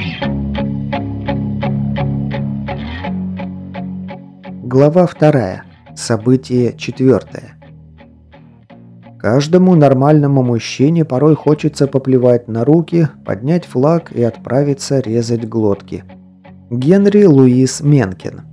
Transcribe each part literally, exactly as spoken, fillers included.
Глава вторая. Событие четвертое. Каждому нормальному мужчине порой хочется поплевать на руки, поднять флаг и отправиться резать глотки. Генри Луис Менкин.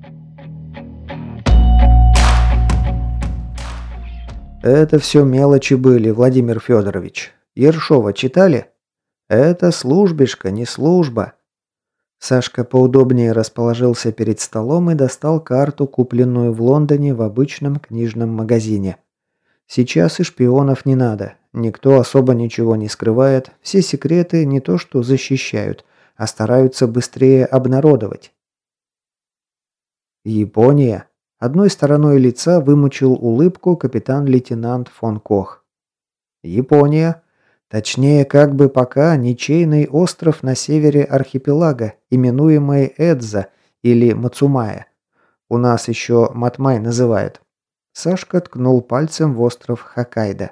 Это все мелочи были, Владимир Федорович. Ершова читали? Это службишка, не служба. Сашка поудобнее расположился перед столом и достал карту, купленную в Лондоне в обычном книжном магазине. Сейчас и шпионов не надо. Никто особо ничего не скрывает. Все секреты не то что защищают, а стараются быстрее обнародовать. Япония. Одной стороной лица вымучил улыбку капитан-лейтенант фон Кох. Япония. Точнее, как бы пока ничейный остров на севере архипелага, именуемый Эдза или Мацумая. У нас еще Матмай называют. Сашка ткнул пальцем в остров Хоккайдо.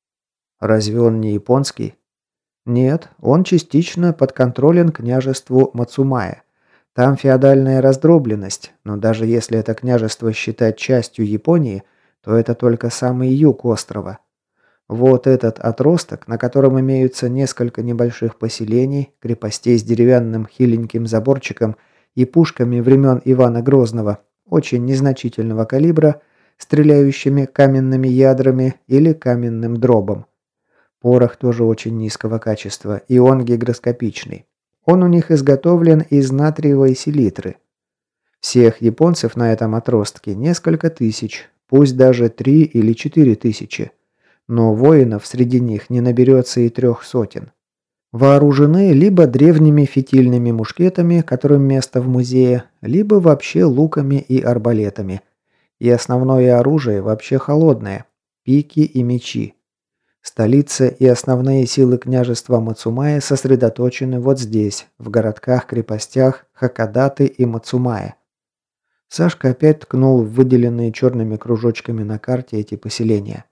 Разве он не японский? Нет, он частично подконтролен княжеству Мацумая. Там феодальная раздробленность, но даже если это княжество считать частью Японии, то это только самый юг острова. Вот этот отросток, на котором имеются несколько небольших поселений, крепостей с деревянным хиленьким заборчиком и пушками времен Ивана Грозного, очень незначительного калибра, стреляющими каменными ядрами или каменным дробом. Порох тоже очень низкого качества, и он гигроскопичный. Он у них изготовлен из натриевой селитры. Всех японцев на этом отростке несколько тысяч, пусть даже три или четыре тысячи. Но воинов среди них не наберется и трех сотен. Вооружены либо древними фитильными мушкетами, которым место в музее, либо вообще луками и арбалетами. И основное оружие вообще холодное – пики и мечи. Столица и основные силы княжества Мацумая сосредоточены вот здесь, в городках-крепостях Хакодаты и Мацумая. Сашка опять ткнул в выделенные черными кружочками на карте эти поселения.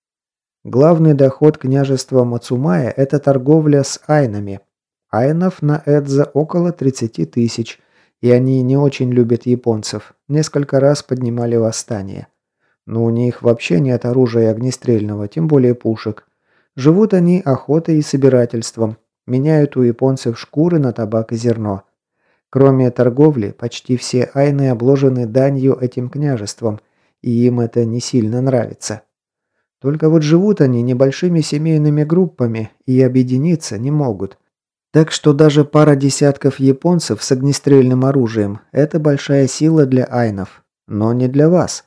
Главный доход княжества Мацумая – это торговля с айнами. Айнов на Эдза около тридцати тысяч, и они не очень любят японцев, несколько раз поднимали восстание. Но у них вообще нет оружия огнестрельного, тем более пушек. Живут они охотой и собирательством, меняют у японцев шкуры на табак и зерно. Кроме торговли, почти все айны обложены данью этим княжеством, и им это не сильно нравится. Только вот живут они небольшими семейными группами и объединиться не могут. Так что даже пара десятков японцев с огнестрельным оружием – это большая сила для айнов, но не для вас.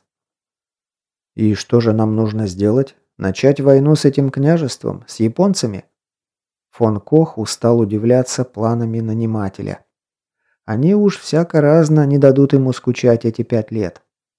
И что же нам нужно сделать? Начать войну с этим княжеством, с японцами? Фон Кох устал удивляться планами нанимателя. Они уж всяко-разно не дадут ему скучать эти пять лет.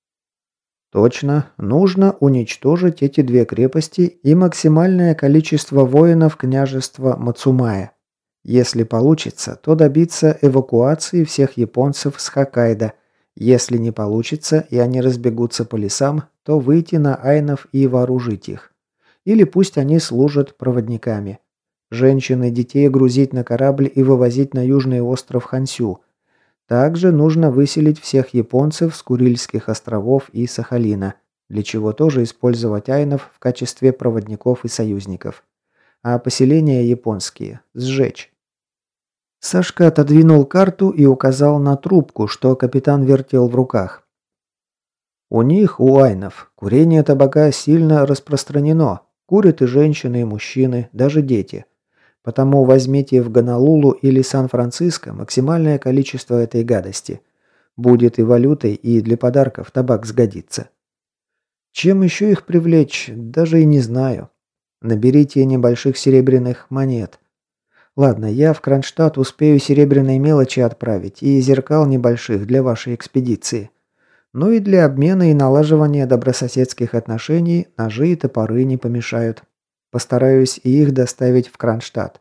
Точно, нужно уничтожить эти две крепости и максимальное количество воинов княжества Мацумая. Если получится, то добиться эвакуации всех японцев с Хоккайдо. Если не получится и они разбегутся по лесам, то выйти на айнов и вооружить их. Или пусть они служат проводниками. Женщин и детей грузить на корабль и вывозить на южный остров Хансю. Также нужно выселить всех японцев с Курильских островов и Сахалина, для чего тоже использовать айнов в качестве проводников и союзников. А поселения японские сжечь. Сашка отодвинул карту и указал на трубку, что капитан вертел в руках. У них, у айнов, курение табака сильно распространено. Курят и женщины, и мужчины, даже дети. Потому возьмите в Гонолулу или Сан-Франциско максимальное количество этой гадости. Будет и валютой, и для подарков табак сгодится. Чем еще их привлечь, даже и не знаю. Наберите небольших серебряных монет. Ладно, я в Кронштадт успею серебряные мелочи отправить и зеркал небольших для вашей экспедиции. Ну и для обмена и налаживания добрососедских отношений ножи и топоры не помешают. Постараюсь и их доставить в Кронштадт.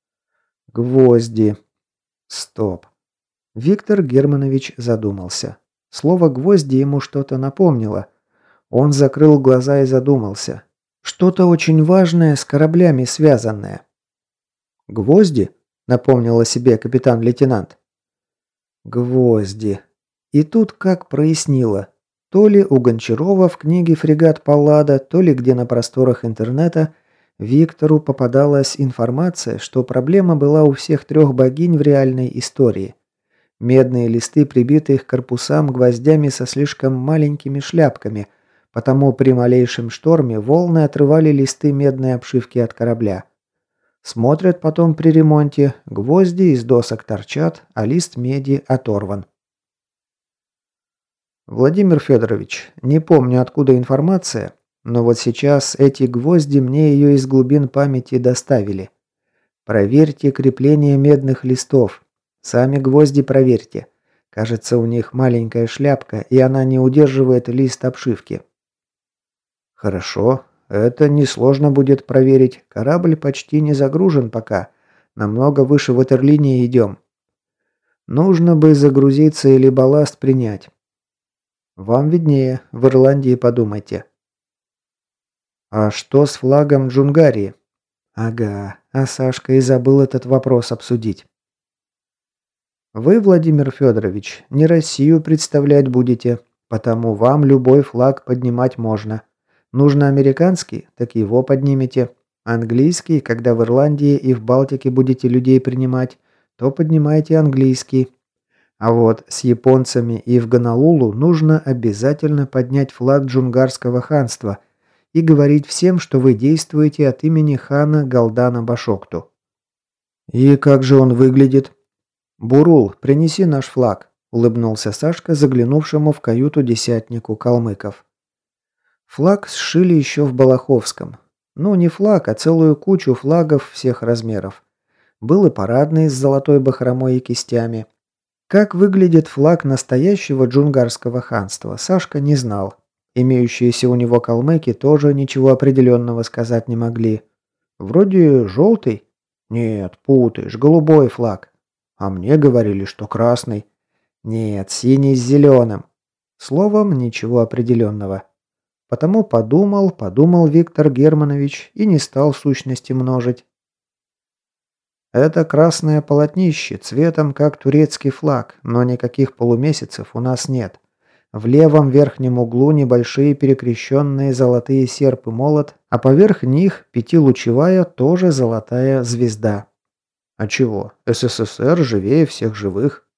Гвозди. Стоп. Виктор Германович задумался. Слово «гвозди» ему что-то напомнило. Он закрыл глаза и задумался. Что-то очень важное с кораблями связанное. Гвозди? напомнил о себе капитан-лейтенант. Гвозди. И тут как прояснило. То ли у Гончарова в книге «Фрегат Паллада», то ли где на просторах интернета Виктору попадалась информация, что проблема была у всех трех богинь в реальной истории. Медные листы прибиты к корпусам гвоздями со слишком маленькими шляпками, потому при малейшем шторме волны отрывали листы медной обшивки от корабля. Смотрят потом при ремонте, гвозди из досок торчат, а лист меди оторван. Владимир Федорович, не помню откуда информация, но вот сейчас эти гвозди мне ее из глубин памяти доставили. Проверьте крепление медных листов. Сами гвозди проверьте. Кажется, у них маленькая шляпка, и она не удерживает лист обшивки. Хорошо. Это несложно будет проверить. Корабль почти не загружен пока. Намного выше ватерлинии идем. Нужно бы загрузиться или балласт принять. Вам виднее. В Ирландии подумайте. А что с флагом Джунгарии? Ага, а Сашка и забыл этот вопрос обсудить. Вы, Владимир Федорович, не Россию представлять будете, потому вам любой флаг поднимать можно. Нужно американский, так его поднимете. Английский, когда в Ирландии и в Балтике будете людей принимать, то поднимайте английский. А вот с японцами и в Гонолулу нужно обязательно поднять флаг Джунгарского ханства и говорить всем, что вы действуете от имени хана Галдана Башокту. И как же он выглядит? «Бурул, принеси наш флаг», – улыбнулся Сашка, заглянувшему в каюту десятнику калмыков. Флаг сшили еще в Балаховском. Ну, не флаг, а целую кучу флагов всех размеров. Был и парадный с золотой бахромой и кистями. Как выглядит флаг настоящего джунгарского ханства, Сашка не знал. Имеющиеся у него калмыки тоже ничего определенного сказать не могли. Вроде желтый? Нет, путаешь, голубой флаг. А мне говорили, что красный. Нет, синий с зеленым. Словом, ничего определенного. Потому подумал, подумал Виктор Германович и не стал сущности множить. Это красное полотнище, цветом как турецкий флаг, но никаких полумесяцев у нас нет. В левом верхнем углу небольшие перекрещенные золотые серп и молот, а поверх них пятилучевая, тоже золотая звезда. А чего? СССР живее всех живых.